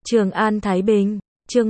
Trường An Thái Bình, chương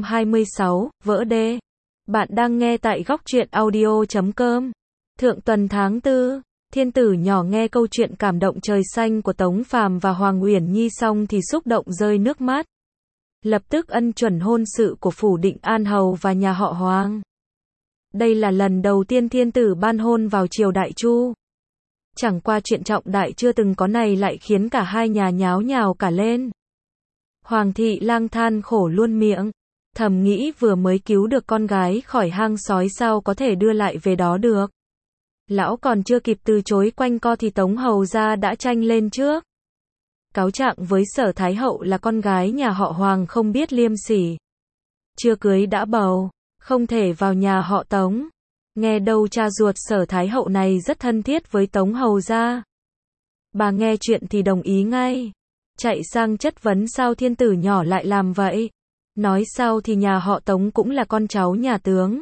126, vỡ đê. Bạn đang nghe tại góc truyện audio.com. Thượng tuần tháng 4, thiên tử nhỏ nghe câu chuyện cảm động trời xanh của Tống Phàm và Hoàng Uyển Nhi xong thì xúc động rơi nước mắt. Lập tức ân chuẩn hôn sự của phủ Định An Hầu và nhà họ Hoàng. Đây là lần đầu tiên thiên tử ban hôn vào triều Đại Chu. Chẳng qua chuyện trọng đại chưa từng có này lại khiến cả hai nhà nháo nhào cả lên. Hoàng thị lang than khổ luôn miệng, thầm nghĩ vừa mới cứu được con gái khỏi hang sói sao có thể đưa lại về đó được. Lão còn chưa kịp từ chối quanh co thì Tống hầu gia đã tranh lên trước. Cáo trạng với Sở Thái hậu là con gái nhà họ Hoàng không biết liêm sỉ. Chưa cưới đã bầu, không thể vào nhà họ Tống. Nghe đâu cha ruột Sở Thái hậu này rất thân thiết với Tống hầu gia. Bà nghe chuyện thì đồng ý ngay. Chạy sang chất vấn sao thiên tử nhỏ lại làm vậy. Nói sao thì nhà họ Tống cũng là con cháu nhà tướng.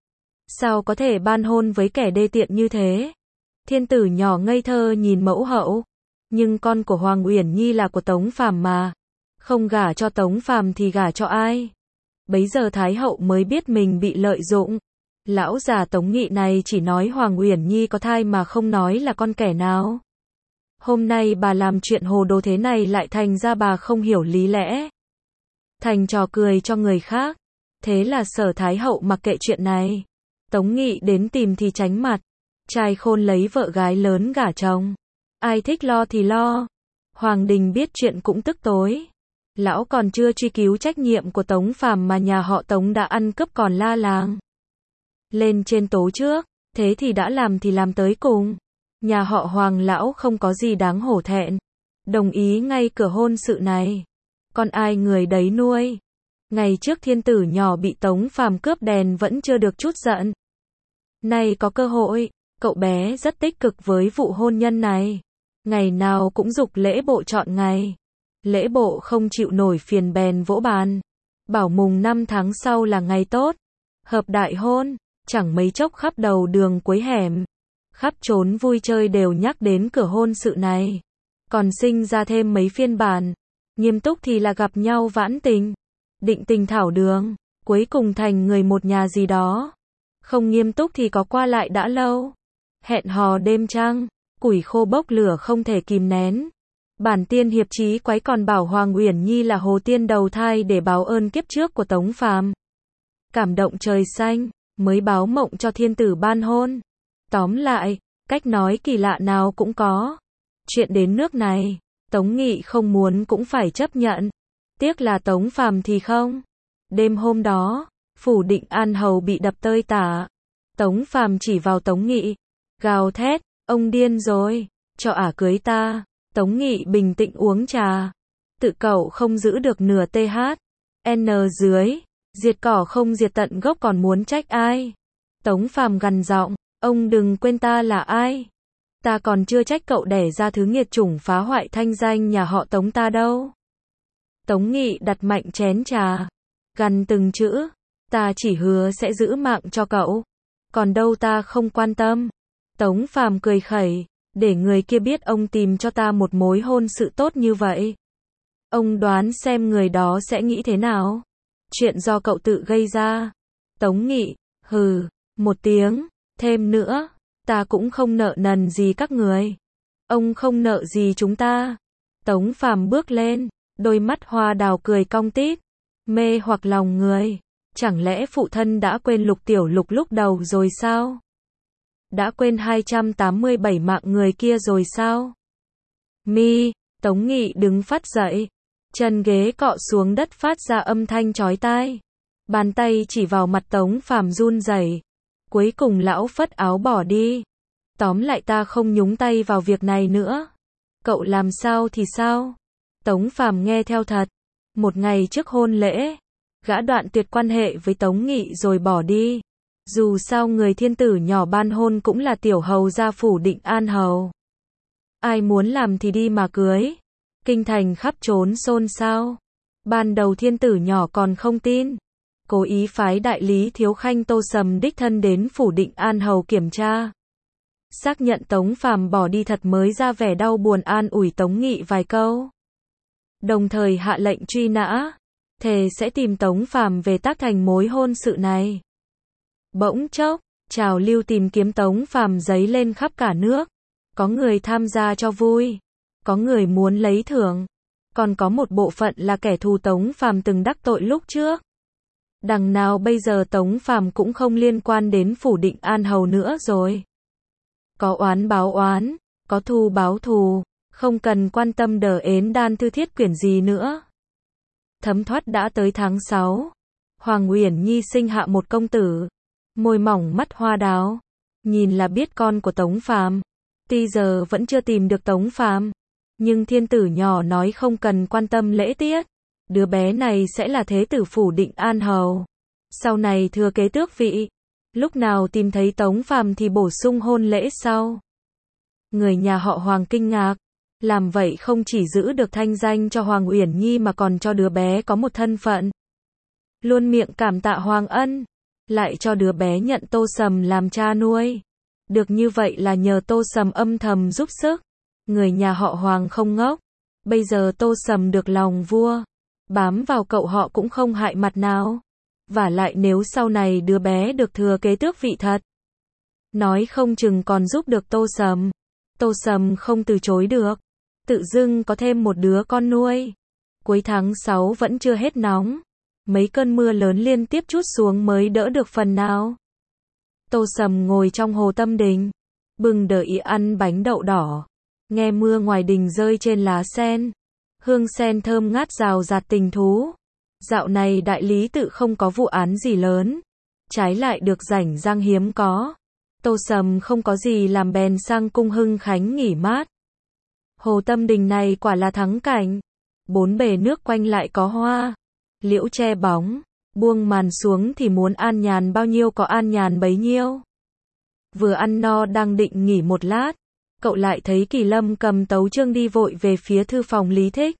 Sao có thể ban hôn với kẻ đê tiện như thế. Thiên tử nhỏ ngây thơ nhìn mẫu hậu. Nhưng con của Hoàng Uyển Nhi là của Tống Phàm mà. Không gả cho Tống Phàm thì gả cho ai. Bấy giờ Thái hậu mới biết mình bị lợi dụng. Lão già Tống Nghị này chỉ nói Hoàng Uyển Nhi có thai mà không nói là con kẻ nào. Hôm nay bà làm chuyện hồ đồ thế này lại thành ra bà không hiểu lý lẽ. Thành trò cười cho người khác. Thế là Sở Thái hậu mặc kệ chuyện này. Tống Nghị đến tìm thì tránh mặt. Trai khôn lấy vợ gái lớn gả chồng. Ai thích lo thì lo. Hoàng đình biết chuyện cũng tức tối. Lão còn chưa truy cứu trách nhiệm của Tống Phàm mà nhà họ Tống đã ăn cướp còn la làng. Lên trên tố trước. Thế thì đã làm thì làm tới cùng. Nhà họ Hoàng lão không có gì đáng hổ thẹn. Đồng ý ngay cửa hôn sự này. Con ai người đấy nuôi. Ngày trước thiên tử nhỏ bị Tống Phàm cướp đèn vẫn chưa được chút giận. Nay có cơ hội, cậu bé rất tích cực với vụ hôn nhân này. Ngày nào cũng giục lễ bộ chọn ngày. Lễ bộ không chịu nổi phiền bèn vỗ bàn. Bảo mùng 5 tháng sau là ngày tốt. Hợp đại hôn, chẳng mấy chốc khắp đầu đường cuối hẻm. Khắp trốn vui chơi đều nhắc đến cửa hôn sự này. Còn sinh ra thêm mấy phiên bản. Nghiêm túc thì là gặp nhau vãn tình. Định tình thảo đường. Cuối cùng thành người một nhà gì đó. Không nghiêm túc thì có qua lại đã lâu. Hẹn hò đêm trăng. Củi khô bốc lửa không thể kìm nén. Bản tiên hiệp chí quái còn bảo Hoàng Uyển Nhi là hồ tiên đầu thai để báo ơn kiếp trước của Tống Phàm. Cảm động trời xanh. Mới báo mộng cho thiên tử ban hôn. Tóm lại, cách nói kỳ lạ nào cũng có. Chuyện đến nước này, Tống Nghị không muốn cũng phải chấp nhận. Tiếc là Tống Phàm thì không. Đêm hôm đó, phủ Định An Hầu bị đập tơi tả. Tống Phàm chỉ vào Tống Nghị, gào thét, ông điên rồi, cho ả cưới ta. Tống Nghị bình tĩnh uống trà. Tự cậu không giữ được nửa th. N dưới, diệt cỏ không diệt tận gốc còn muốn trách ai. Tống Phàm gằn giọng. Ông đừng quên ta là ai. Ta còn chưa trách cậu đẻ ra thứ nghiệt chủng phá hoại thanh danh nhà họ Tống ta đâu. Tống Nghị đặt mạnh chén trà. Gằn từng chữ. Ta chỉ hứa sẽ giữ mạng cho cậu. Còn đâu ta không quan tâm. Tống Phàm cười khẩy. Để người kia biết ông tìm cho ta một mối hôn sự tốt như vậy. Ông đoán xem người đó sẽ nghĩ thế nào. Chuyện do cậu tự gây ra. Tống Nghị. Hừ. Một tiếng. Thêm nữa, ta cũng không nợ nần gì các người. Ông không nợ gì chúng ta. Tống Phàm bước lên, đôi mắt hoa đào cười cong tít, mê hoặc lòng người. Chẳng lẽ phụ thân đã quên Lục Tiểu Lục lúc đầu rồi sao? Đã quên 287 mạng người kia rồi sao? Tống Nghị đứng phát dậy, chân ghế cọ xuống đất phát ra âm thanh chói tai. Bàn tay chỉ vào mặt Tống Phàm run rẩy. Cuối cùng lão phất áo bỏ đi. Tóm lại ta không nhúng tay vào việc này nữa. Cậu làm sao thì sao? Tống Phàm nghe theo thật. Một ngày trước hôn lễ, gã đoạn tuyệt quan hệ với Tống Nghị rồi bỏ đi. Dù sao người thiên tử nhỏ ban hôn cũng là tiểu hầu gia phủ Định An Hầu. Ai muốn làm thì đi mà cưới. Kinh thành khắp trốn xôn xao. Ban đầu thiên tử nhỏ còn không tin. Cố ý phái đại lý thiếu khanh Tô Sầm đích thân đến phủ Định An Hầu kiểm tra. Xác nhận Tống Phàm bỏ đi thật mới ra vẻ đau buồn an ủi Tống Nghị vài câu. đồng thời hạ lệnh truy nã, thề sẽ tìm Tống Phàm về tác thành mối hôn sự này. Bỗng chốc, trào lưu tìm kiếm Tống Phàm dấy lên khắp cả nước. Có người tham gia cho vui, có người muốn lấy thưởng, còn có một bộ phận là kẻ thù Tống Phàm từng đắc tội lúc trước. Đằng nào bây giờ Tống Phàm cũng không liên quan đến phủ Định An Hầu nữa rồi. Có oán báo oán, có thù báo thù, không cần quan tâm Đờ Ến Đan Thư Thiết Quyển gì nữa. Thấm thoát đã tới tháng 6. Hoàng Uyển Nhi sinh hạ một công tử, môi mỏng mắt hoa đào, nhìn là biết con của Tống Phàm. Tuy giờ vẫn chưa tìm được Tống Phàm, nhưng thiên tử nhỏ nói không cần quan tâm lễ tiết. Đứa bé này sẽ là thế tử phủ Định An Hầu, sau này thừa kế tước vị. Lúc nào tìm thấy Tống Phàm thì bổ sung hôn lễ sau. Người nhà họ Hoàng kinh ngạc, làm vậy không chỉ giữ được thanh danh cho Hoàng Uyển Nhi mà còn cho đứa bé có một thân phận. Luôn miệng cảm tạ Hoàng ân, lại cho đứa bé nhận Tô Sầm làm cha nuôi. Được như vậy là nhờ Tô Sầm âm thầm giúp sức. Người nhà họ Hoàng không ngốc. Bây giờ Tô Sầm được lòng vua, bám vào cậu họ cũng không hại mặt nào. Vả lại nếu sau này đứa bé được thừa kế tước vị thật, nói không chừng còn giúp được Tô Sầm. Tô Sầm không từ chối được, tự dưng có thêm một đứa con nuôi. Cuối tháng 6 vẫn chưa hết nóng, mấy cơn mưa lớn liên tiếp trút xuống mới đỡ được phần nào. Tô Sầm ngồi trong hồ Tâm Đình, bừng đợi ý ăn bánh đậu đỏ, nghe mưa ngoài đình rơi trên lá sen, hương sen thơm ngát rào rạt tình thú. Dạo này đại lý tự không có vụ án gì lớn, trái lại được rảnh rang hiếm có. Tô Sầm không có gì làm bèn sang cung Hưng Khánh nghỉ mát. Hồ Tâm Đình này quả là thắng cảnh, bốn bề nước quanh lại có hoa, liễu che bóng, buông màn xuống thì muốn an nhàn bao nhiêu có an nhàn bấy nhiêu. Vừa ăn no đang định nghỉ một lát, cậu lại thấy Kỳ Lâm cầm tấu chương đi vội về phía thư phòng Lý Thích,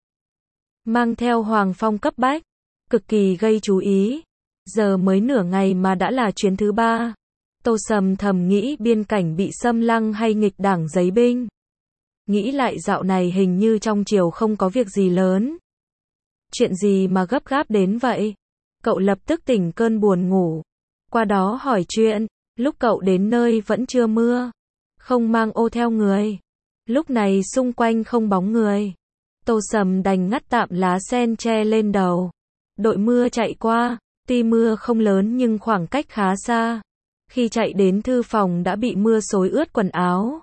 mang theo Hoàng Phong cấp bách, cực kỳ gây chú ý. Giờ mới nửa ngày mà đã là chuyến thứ 3. Tô Sầm thầm nghĩ biên cảnh bị xâm lăng hay nghịch đảng giấy binh. Nghĩ lại dạo này hình như trong triều không có việc gì lớn. Chuyện gì mà gấp gáp đến vậy? Cậu lập tức tỉnh cơn buồn ngủ. Qua đó hỏi chuyện, lúc cậu đến nơi vẫn chưa mưa, không mang ô theo người. Lúc này xung quanh không bóng người. Tô Sầm đành ngắt tạm lá sen che lên đầu. Đội mưa chạy qua, tuy mưa không lớn nhưng khoảng cách khá xa. Khi chạy đến thư phòng đã bị mưa xối ướt quần áo.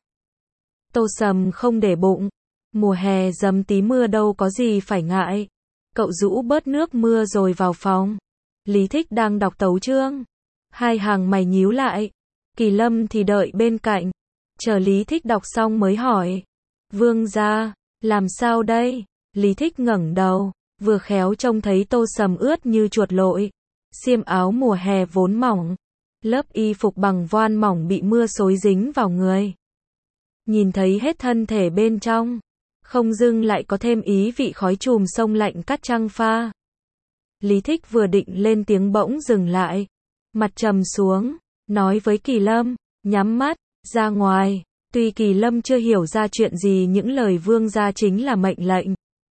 Tô Sầm không để bụng, mùa hè dầm tí mưa đâu có gì phải ngại. Cậu rũ bớt nước mưa rồi vào phòng. Lý Thích đang đọc tấu chương, hai hàng mày nhíu lại. Kỳ Lâm thì đợi bên cạnh, chờ Lý Thích đọc xong mới hỏi: Vương gia, làm sao đây? Lý Thích ngẩng đầu, vừa khéo trông thấy Tô Sầm ướt như chuột lội, xiêm áo mùa hè vốn mỏng, lớp y phục bằng voan mỏng bị mưa xối dính vào người. Nhìn thấy hết thân thể bên trong, không dưng lại có thêm ý vị khói chùm sông lạnh cắt trăng pha. Lý Thích vừa định lên tiếng bỗng dừng lại, mặt trầm xuống, nói với Kỳ Lâm, nhắm mắt, ra ngoài. Tuy Kỳ Lâm chưa hiểu ra chuyện gì những lời vương gia chính là mệnh lệnh.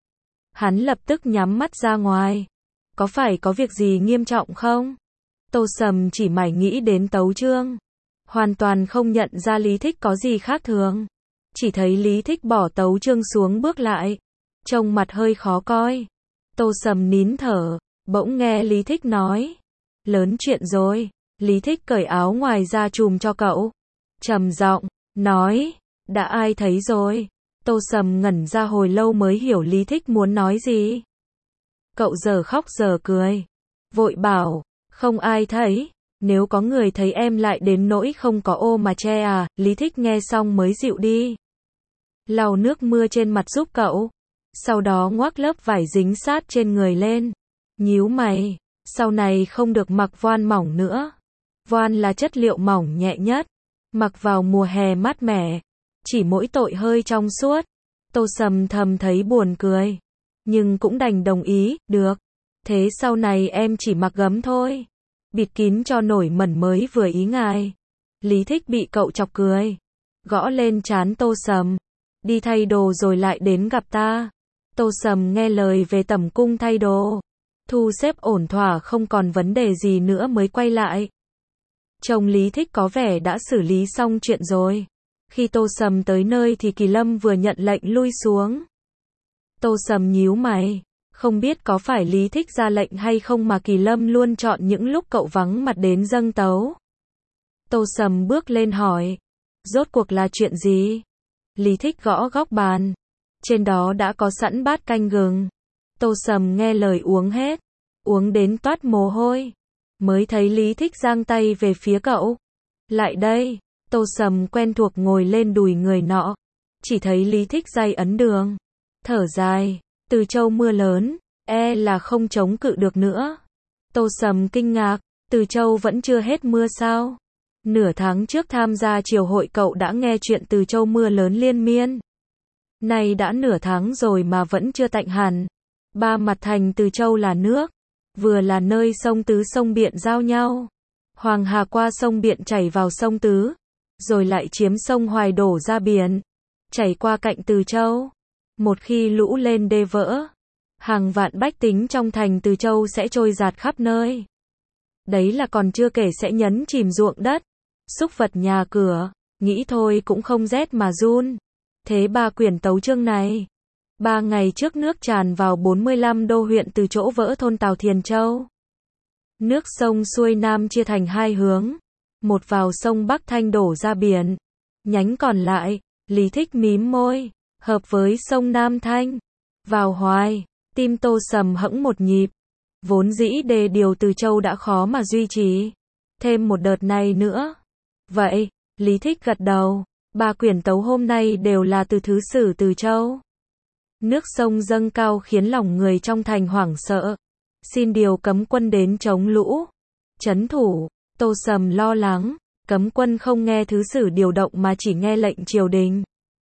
Hắn lập tức nhắm mắt ra ngoài. Có phải có việc gì nghiêm trọng không? Tô Sầm chỉ mải nghĩ đến tấu chương, hoàn toàn không nhận ra Lý Thích có gì khác thường. Chỉ thấy Lý Thích bỏ tấu chương xuống bước lại, trông mặt hơi khó coi. Tô Sầm nín thở, bỗng nghe Lý Thích nói: Lớn chuyện rồi. Lý Thích cởi áo ngoài ra trùm cho cậu, trầm giọng nói: Đã ai thấy rồi? Tô Sầm ngẩn ra hồi lâu mới hiểu Lý Thích muốn nói gì. Cậu giờ khóc giờ cười, vội bảo: Không ai thấy. Nếu có người thấy em lại đến nỗi không có ô mà che à? Lý Thích nghe xong mới dịu đi, lau nước mưa trên mặt giúp cậu, sau đó ngoác lớp vải dính sát trên người lên, nhíu mày. Sau này không được mặc voan mỏng nữa. Voan là chất liệu mỏng nhẹ nhất, mặc vào mùa hè mát mẻ, chỉ mỗi tội hơi trong suốt. Tô Sầm thầm thấy buồn cười, nhưng cũng đành đồng ý. Được, thế sau này em chỉ mặc gấm thôi, bịt kín cho nổi mẩn mới vừa ý ngài. Lý Thích bị cậu chọc cười, gõ lên trán Tô Sầm: Đi thay đồ rồi lại đến gặp ta. Tô Sầm nghe lời về tẩm cung thay đồ, thu xếp ổn thỏa không còn vấn đề gì nữa mới quay lại. Chồng Lý Thích có vẻ đã xử lý xong chuyện rồi. Khi Tô Sầm tới nơi thì Kỳ Lâm vừa nhận lệnh lui xuống. Tô Sầm nhíu mày, không biết có phải Lý Thích ra lệnh hay không mà Kỳ Lâm luôn chọn những lúc cậu vắng mặt đến dâng tấu. Tô Sầm bước lên hỏi, rốt cuộc là chuyện gì? Lý Thích gõ góc bàn, trên đó đã có sẵn bát canh gừng. Tô Sầm nghe lời uống hết, uống đến toát mồ hôi, mới thấy Lý Thích giang tay về phía cậu. Lại đây. Tô Sầm quen thuộc ngồi lên đùi người nọ, chỉ thấy Lý Thích day ấn đường, thở dài, Từ Châu mưa lớn, là không chống cự được nữa. Tô Sầm kinh ngạc, Từ Châu vẫn chưa hết mưa sao? Nửa tháng trước tham gia triều hội cậu đã nghe chuyện Từ Châu mưa lớn liên miên. Nay đã nửa tháng rồi mà vẫn chưa tạnh hẳn. Ba mặt thành Từ Châu là nước, vừa là nơi sông Tứ sông Biện giao nhau. Hoàng Hà qua sông Biện chảy vào sông Tứ, rồi lại chiếm sông Hoài đổ ra biển, chảy qua cạnh Từ Châu. Một khi lũ lên đê vỡ, hàng vạn bách tính trong thành Từ Châu sẽ trôi dạt khắp nơi. Đấy là còn chưa kể sẽ nhấn chìm ruộng đất, súc vật nhà cửa, nghĩ thôi cũng không rét mà run. Thế ba quyển tấu chương này, 3 ngày trước nước tràn vào 45 đô huyện từ chỗ vỡ thôn Tào Thiền Châu. Nước sông xuôi Nam chia thành 2 hướng, một vào sông Bắc Thanh đổ ra biển, nhánh còn lại, Lý Thích mím môi, hợp với sông Nam Thanh, vào Hoài. Tim Tô Sầm hẫng một nhịp, vốn dĩ đề điều Từ Châu đã khó mà duy trì, thêm một đợt này nữa. Vậy, Lý Thích gật đầu, 3 quyển tấu hôm nay đều là từ thứ sử Từ Châu. Nước sông dâng cao khiến lòng người trong thành hoảng sợ, xin điều cấm quân đến chống lũ, trấn thủ. Tô Sầm lo lắng, cấm quân không nghe thứ sử điều động mà chỉ nghe lệnh triều đình.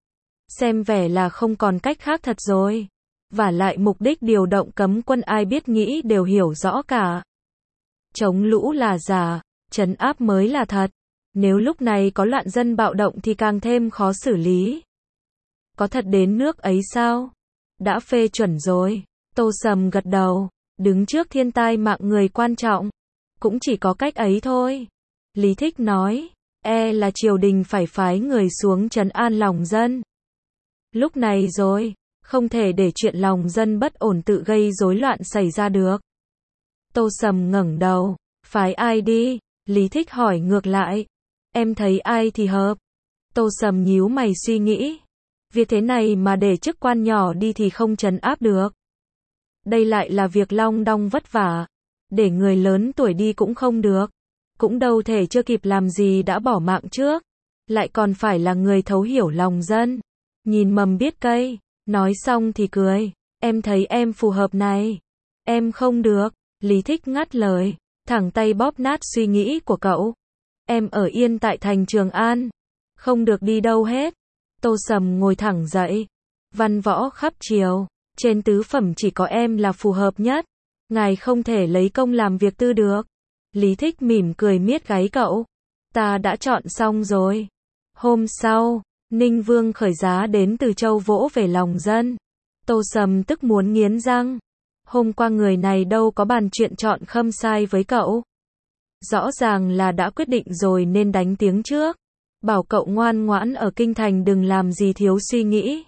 Xem vẻ là không còn cách khác thật rồi. Vả lại mục đích điều động cấm quân ai biết nghĩ đều hiểu rõ cả. Chống lũ là giả, trấn áp mới là thật. Nếu lúc này có loạn dân bạo động thì càng thêm khó xử lý. Có thật đến nước ấy sao? Đã phê chuẩn rồi. Tô Sầm gật đầu, đứng trước thiên tai mạng người quan trọng, cũng chỉ có cách ấy thôi. Lý Thích nói, là triều đình phải phái người xuống trấn an lòng dân. Lúc này rồi, không thể để chuyện lòng dân bất ổn tự gây rối loạn xảy ra được. Tô Sầm ngẩng đầu, phái ai đi? Lý Thích hỏi ngược lại, em thấy ai thì hợp? Tô Sầm nhíu mày suy nghĩ, việc thế này mà để chức quan nhỏ đi thì không trấn áp được. Đây lại là việc long đong vất vả, để người lớn tuổi đi cũng không được, cũng đâu thể chưa kịp làm gì đã bỏ mạng trước, lại còn phải là người thấu hiểu lòng dân, nhìn mầm biết cây. Nói xong thì cười, em thấy em phù hợp này. Em không được. Lý Thích ngắt lời, thẳng tay bóp nát suy nghĩ của cậu. Em ở yên tại thành Trường An, không được đi đâu hết. Tô Sầm ngồi thẳng dậy, văn võ khắp triều, trên tứ phẩm chỉ có em là phù hợp nhất. Ngài không thể lấy công làm việc tư được. Lý Thích mỉm cười miết gáy cậu. Ta đã chọn xong rồi. Hôm sau, Ninh Vương khởi giá đến Từ Châu vỗ về lòng dân. Tô Sầm tức muốn nghiến răng. Hôm qua người này đâu có bàn chuyện chọn khâm sai với cậu. Rõ ràng là đã quyết định rồi nên đánh tiếng trước. Bảo cậu ngoan ngoãn ở kinh thành đừng làm gì thiếu suy nghĩ.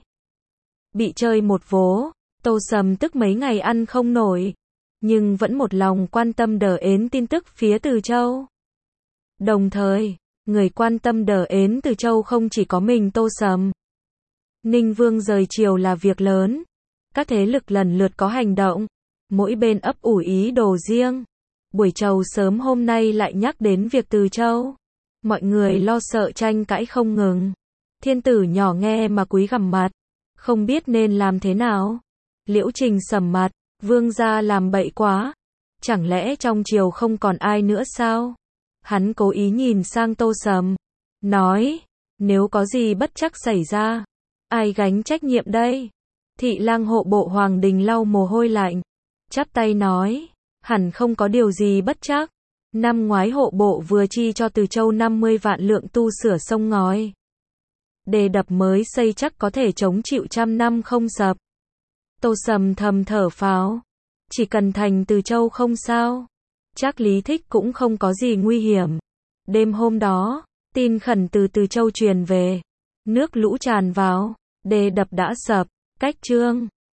Bị chơi một vố, Tô Sầm tức mấy ngày ăn không nổi. Nhưng vẫn một lòng quan tâm đờ ến tin tức phía Từ Châu. Đồng thời, người quan tâm đờ ến Từ Châu không chỉ có mình Tô Sầm. Ninh Vương rời triều là việc lớn. Các thế lực lần lượt có hành động. Mỗi bên ấp ủ ý đồ riêng. Buổi trầu sớm hôm nay lại nhắc đến việc Từ Châu. Mọi người lo sợ tranh cãi không ngừng. Thiên tử nhỏ nghe mà cúi gằm mặt. Không biết nên làm thế nào. Liễu Trình sầm mặt. Vương gia làm bậy quá. Chẳng lẽ trong triều không còn ai nữa sao? Hắn cố ý nhìn sang Tô Sầm, nói, nếu có gì bất trắc xảy ra, ai gánh trách nhiệm đây? Thị lang hộ bộ Hoàng Đình lau mồ hôi lạnh, chắp tay nói, hẳn không có điều gì bất trắc. Năm ngoái hộ bộ vừa chi cho Từ Châu 50 vạn lượng tu sửa sông ngói. Đê đập mới xây chắc có thể chống chịu trăm năm không sập. Tô Sầm thầm thở phào. Chỉ cần thành Từ Châu không sao. Chắc Lý Thích cũng không có gì nguy hiểm. Đêm hôm đó, tin khẩn từ Từ Châu truyền về. Nước lũ tràn vào, đê đập đã sập, cách Trương